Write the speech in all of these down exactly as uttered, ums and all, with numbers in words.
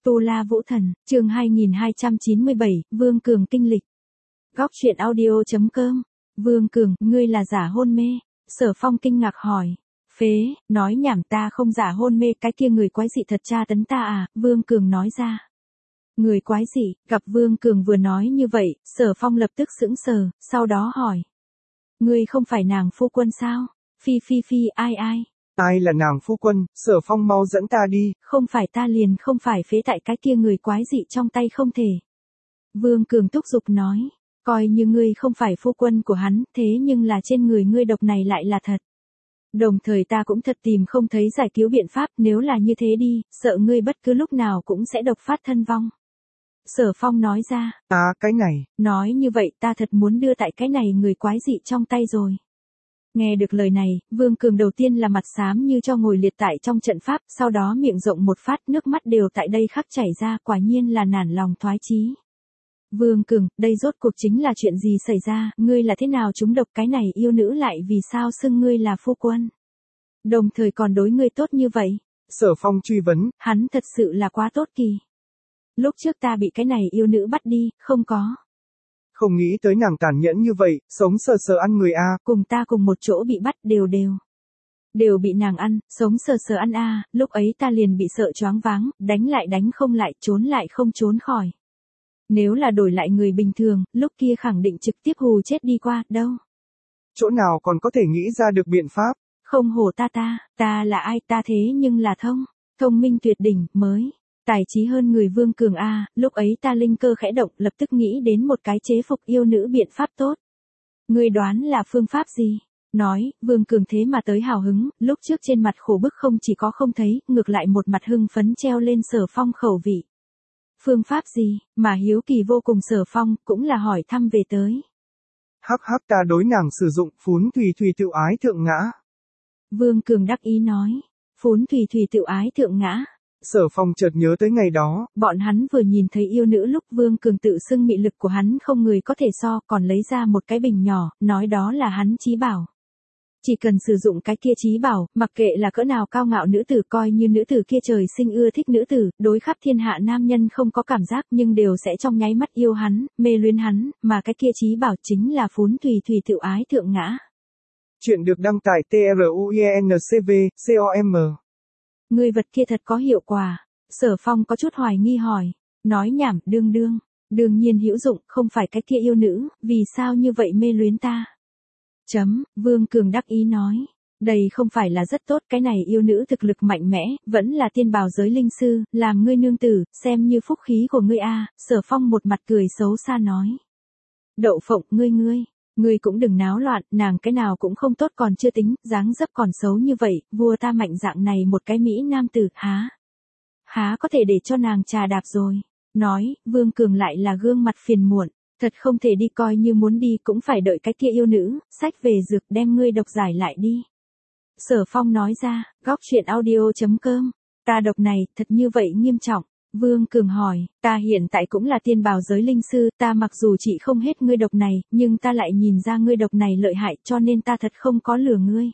Tu La Vũ Thần, chương hai nghìn hai trăm chín mươi bảy, Vương Cường kinh lịch. Góc truyện audio chấm com. Vương Cường, ngươi là giả hôn mê. Sở Phong kinh ngạc hỏi. Phế, nói nhảm, ta không giả hôn mê, cái kia người quái dị thật tra tấn ta à, Vương Cường nói ra. Người quái dị, gặp Vương Cường vừa nói như vậy, Sở Phong lập tức sững sờ, sau đó hỏi. Ngươi không phải nàng phu quân sao? Phi phi phi, ai ai? Ai là nàng phu quân, Sở Phong mau dẫn ta đi. Không phải ta liền không phải phế tại cái kia người quái dị trong tay không thể. Vương Cường thúc giục nói, coi như ngươi không phải phu quân của hắn, thế nhưng là trên người ngươi độc này lại là thật. Đồng thời ta cũng thật tìm không thấy giải cứu biện pháp, nếu là như thế đi, sợ ngươi bất cứ lúc nào cũng sẽ độc phát thân vong. Sở Phong nói ra. À, cái này. Nói như vậy ta thật muốn đưa tại cái này người quái dị trong tay rồi. Nghe được lời này, Vương Cường đầu tiên là mặt xám như cho ngồi liệt tại trong trận pháp, sau đó miệng rộng một phát, nước mắt đều tại đây khắc chảy ra, quả nhiên là nản lòng thoái chí. Vương Cường, đây rốt cuộc chính là chuyện gì xảy ra, ngươi là thế nào trúng độc, cái này yêu nữ lại vì sao xưng ngươi là phu quân? Đồng thời còn đối ngươi tốt như vậy. Sở Phong truy vấn. Hắn thật sự là quá tốt kỳ. Lúc trước ta bị cái này yêu nữ bắt đi, không có. Không nghĩ tới nàng tàn nhẫn như vậy, sống sờ sờ ăn người a. Cùng ta cùng một chỗ bị bắt đều đều. Đều bị nàng ăn, sống sờ sờ ăn a, lúc ấy ta liền bị sợ choáng váng, đánh lại đánh không lại, trốn lại không trốn khỏi. Nếu là đổi lại người bình thường, lúc kia khẳng định trực tiếp hù chết đi qua, đâu. Chỗ nào còn có thể nghĩ ra được biện pháp? Không hổ ta ta, ta là ai, ta thế nhưng là thông, thông minh tuyệt đỉnh, mới. Tài trí hơn người Vương Cường a, lúc ấy ta linh cơ khẽ động, lập tức nghĩ đến một cái chế phục yêu nữ biện pháp tốt. Ngươi đoán là phương pháp gì? Nói, Vương Cường thế mà tới hào hứng, lúc trước trên mặt khổ bức không chỉ có không thấy, ngược lại một mặt hưng phấn treo lên Sở Phong khẩu vị. Phương pháp gì, mà hiếu kỳ vô cùng Sở Phong, cũng là hỏi thăm về tới. Hắc hắc, ta đối nàng sử dụng phún thủy thủy tự ái thượng ngã. Vương Cường đắc ý nói, phún thủy thủy tự ái thượng ngã. Sở Phong chợt nhớ tới ngày đó. Bọn hắn vừa nhìn thấy yêu nữ lúc Vương Cường tự xưng mị lực của hắn không người có thể so, còn lấy ra một cái bình nhỏ, nói đó là hắn chí bảo. Chỉ cần sử dụng cái kia chí bảo, mặc kệ là cỡ nào cao ngạo nữ tử, coi như nữ tử kia trời sinh ưa thích nữ tử, đối khắp thiên hạ nam nhân không có cảm giác nhưng đều sẽ trong nháy mắt yêu hắn, mê luyến hắn, mà cái kia chí bảo chính là phún thủy thủy tự ái thượng ngã. Chuyện được đăng tải T R U I N C V, C O M. Người vật kia thật có hiệu quả. Sở Phong có chút hoài nghi hỏi. Nói nhảm, đương đương. Đương nhiên hữu dụng, không phải cái kia yêu nữ, vì sao như vậy mê luyến ta? Chấm, Vương Cường đắc ý nói. Đây không phải là rất tốt, cái này yêu nữ thực lực mạnh mẽ, vẫn là tiên bào giới linh sư, làm ngươi nương tử, xem như phúc khí của ngươi a. Sở Phong một mặt cười xấu xa nói. Đậu phộng, ngươi ngươi. Ngươi cũng đừng náo loạn, nàng cái nào cũng không tốt còn chưa tính, dáng dấp còn xấu như vậy, vua ta mạnh dạng này một cái Mỹ nam tử, há. Há có thể để cho nàng trà đạp rồi. Nói, Vương Cường lại là gương mặt phiền muộn, thật không thể đi, coi như muốn đi cũng phải đợi cái kia yêu nữ, sách về dược đem ngươi độc giải lại đi. Sở Phong nói ra, góc truyện audio chấm com, ta độc này, thật như vậy nghiêm trọng. Vương Cường hỏi, ta hiện tại cũng là tiên bào giới linh sư, ta mặc dù chỉ không hết ngươi độc này, nhưng ta lại nhìn ra ngươi độc này lợi hại cho nên ta thật không có lừa ngươi.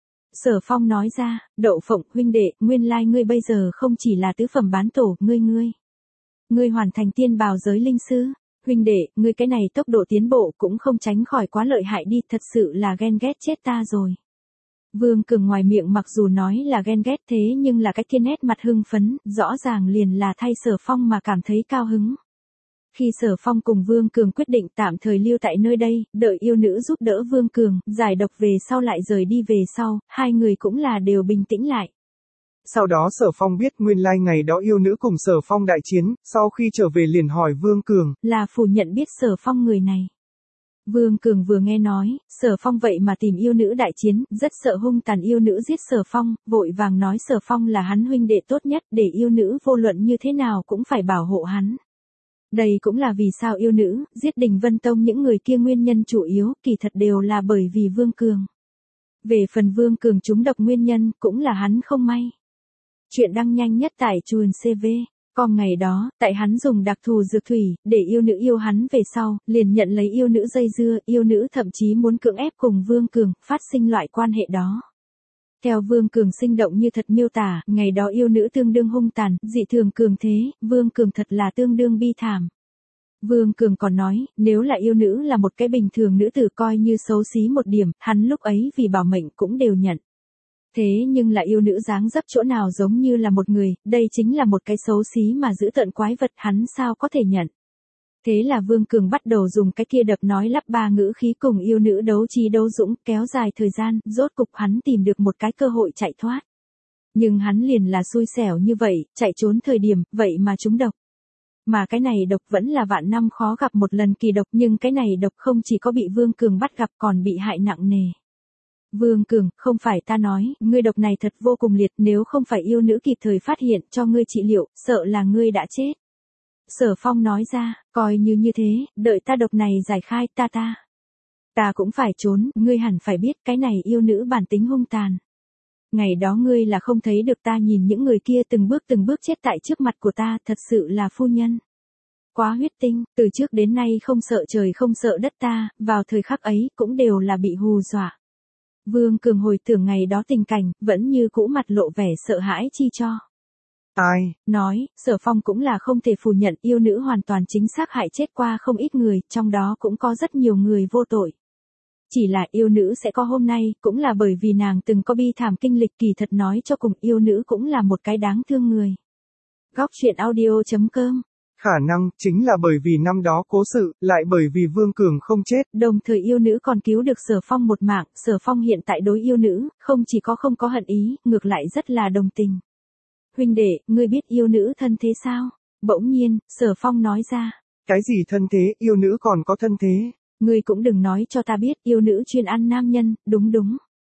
Sở Phong nói ra, Đậu Phộng huynh đệ, nguyên lai ngươi bây giờ không chỉ là tứ phẩm bán tổ, ngươi ngươi. Ngươi hoàn thành tiên bào giới linh sư, huynh đệ, ngươi cái này tốc độ tiến bộ cũng không tránh khỏi quá lợi hại đi, thật sự là ghen ghét chết ta rồi. Vương Cường ngoài miệng mặc dù nói là ghen ghét thế nhưng là cái kia nét mặt hưng phấn, rõ ràng liền là thay Sở Phong mà cảm thấy cao hứng. Khi Sở Phong cùng Vương Cường quyết định tạm thời lưu tại nơi đây, đợi yêu nữ giúp đỡ Vương Cường, giải độc về sau lại rời đi về sau, hai người cũng là đều bình tĩnh lại. Sau đó Sở Phong biết nguyên lai ngày đó yêu nữ cùng Sở Phong đại chiến, sau khi trở về liền hỏi Vương Cường. Là phủ nhận biết Sở Phong người này. Vương Cường vừa nghe nói, Sở Phong vậy mà tìm yêu nữ đại chiến, rất sợ hung tàn yêu nữ giết Sở Phong, vội vàng nói Sở Phong là hắn huynh đệ tốt nhất, để yêu nữ vô luận như thế nào cũng phải bảo hộ hắn. Đây cũng là vì sao yêu nữ, giết Đình Vân Tông những người kia nguyên nhân chủ yếu, kỳ thật đều là bởi vì Vương Cường. Về phần Vương Cường trúng độc nguyên nhân, cũng là hắn không may. Chuyện đăng nhanh nhất tại chuồn xê vê. Còn ngày đó, tại hắn dùng đặc thù dược thủy, để yêu nữ yêu hắn về sau, liền nhận lấy yêu nữ dây dưa, yêu nữ thậm chí muốn cưỡng ép cùng Vương Cường, phát sinh loại quan hệ đó. Theo Vương Cường sinh động như thật miêu tả, ngày đó yêu nữ tương đương hung tàn, dị thường cường thế, Vương Cường thật là tương đương bi thảm. Vương Cường còn nói, nếu là yêu nữ là một cái bình thường nữ tử coi như xấu xí một điểm, hắn lúc ấy vì bảo mệnh cũng đều nhận. Thế nhưng là yêu nữ dáng dấp chỗ nào giống như là một người, đây chính là một cái xấu xí mà giữ tợn quái vật, hắn sao có thể nhận. Thế là Vương Cường bắt đầu dùng cái kia đập nói lắp ba ngữ khí cùng yêu nữ đấu trí đấu dũng, kéo dài thời gian, rốt cục hắn tìm được một cái cơ hội chạy thoát. Nhưng hắn liền là xui xẻo như vậy, chạy trốn thời điểm, vậy mà trúng độc. Mà cái này độc vẫn là vạn năm khó gặp một lần kỳ độc, nhưng cái này độc không chỉ có bị Vương Cường bắt gặp còn bị hại nặng nề. Vương Cường, không phải ta nói, ngươi độc này thật vô cùng liệt, nếu không phải yêu nữ kịp thời phát hiện cho ngươi trị liệu, sợ là ngươi đã chết. Sở Phong nói ra, coi như như thế, đợi ta độc này giải khai ta ta. Ta cũng phải trốn, ngươi hẳn phải biết cái này yêu nữ bản tính hung tàn. Ngày đó ngươi là không thấy được ta nhìn những người kia từng bước từng bước chết tại trước mặt của ta, thật sự là phu nhân. Quá huyết tinh, từ trước đến nay không sợ trời không sợ đất ta, vào thời khắc ấy cũng đều là bị hù dọa. Vương Cường hồi tưởng ngày đó tình cảnh, vẫn như cũ mặt lộ vẻ sợ hãi chi cho. Ai? Nói, Sở Phong cũng là không thể phủ nhận yêu nữ hoàn toàn chính xác hại chết qua không ít người, trong đó cũng có rất nhiều người vô tội. Chỉ là yêu nữ sẽ có hôm nay, cũng là bởi vì nàng từng có bi thảm kinh lịch, kỳ thật nói cho cùng yêu nữ cũng là một cái đáng thương người. Góc truyện audio chấm com. Khả năng, chính là bởi vì năm đó cố sự, lại bởi vì Vương Cường không chết. Đồng thời yêu nữ còn cứu được Sở Phong một mạng, Sở Phong hiện tại đối yêu nữ, không chỉ có không có hận ý, ngược lại rất là đồng tình. Huynh đệ, ngươi biết yêu nữ thân thế sao? Bỗng nhiên, Sở Phong nói ra. Cái gì thân thế, yêu nữ còn có thân thế? Ngươi cũng đừng nói cho ta biết, yêu nữ chuyên ăn nam nhân, đúng đúng.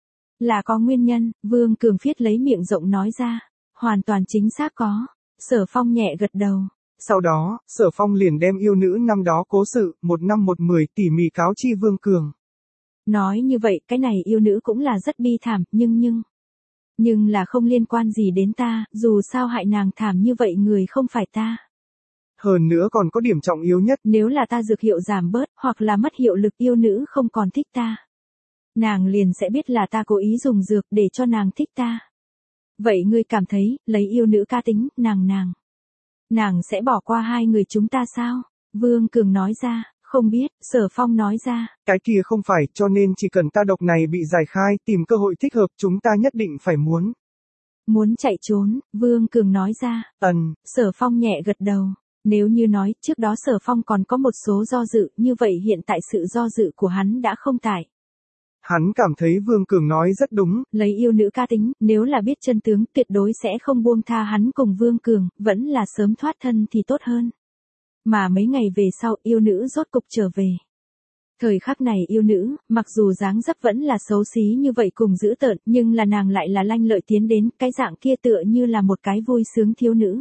Là có nguyên nhân, Vương Cường Phiết lấy miệng rộng nói ra. Hoàn toàn chính xác có. Sở Phong nhẹ gật đầu. Sau đó, Sở Phong liền đem yêu nữ năm đó cố sự, một năm một mười tỉ mỉ cáo chi Vương Cường. Nói như vậy, cái này yêu nữ cũng là rất bi thảm, nhưng nhưng... Nhưng là không liên quan gì đến ta, dù sao hại nàng thảm như vậy người không phải ta. Hơn nữa còn có điểm trọng yếu nhất. Nếu là ta dược hiệu giảm bớt, hoặc là mất hiệu lực yêu nữ không còn thích ta. Nàng liền sẽ biết là ta cố ý dùng dược để cho nàng thích ta. Vậy ngươi cảm thấy, lấy yêu nữ ca tính, nàng nàng. Nàng sẽ bỏ qua hai người chúng ta sao? Vương Cường nói ra, không biết, Sở Phong nói ra. Cái kia không phải, cho nên chỉ cần ta độc này bị giải khai, tìm cơ hội thích hợp, chúng ta nhất định phải muốn. Muốn chạy trốn, Vương Cường nói ra. Ừm. Sở Phong nhẹ gật đầu. Nếu như nói, trước đó Sở Phong còn có một số do dự, như vậy hiện tại sự do dự của hắn đã không tại. Hắn cảm thấy Vương Cường nói rất đúng. Lấy yêu nữ ca tính, nếu là biết chân tướng, tuyệt đối sẽ không buông tha hắn cùng Vương Cường, vẫn là sớm thoát thân thì tốt hơn. Mà mấy ngày về sau, yêu nữ rốt cục trở về. Thời khắc này yêu nữ, mặc dù dáng dấp vẫn là xấu xí như vậy cùng dữ tợn, nhưng là nàng lại là lanh lợi tiến đến, cái dạng kia tựa như là một cái vui sướng thiếu nữ.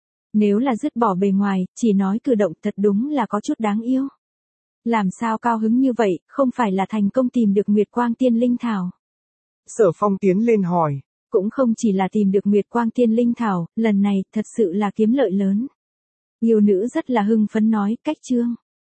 Nếu là dứt bỏ bề ngoài, chỉ nói cử động thật đúng là có chút đáng yêu. Làm sao cao hứng như vậy, không phải là thành công tìm được Nguyệt Quang Tiên Linh Thảo. Sở Phong tiến lên hỏi. Cũng không chỉ là tìm được Nguyệt Quang Tiên Linh Thảo, lần này thật sự là kiếm lợi lớn. Yêu nữ rất là hưng phấn nói, cách chương.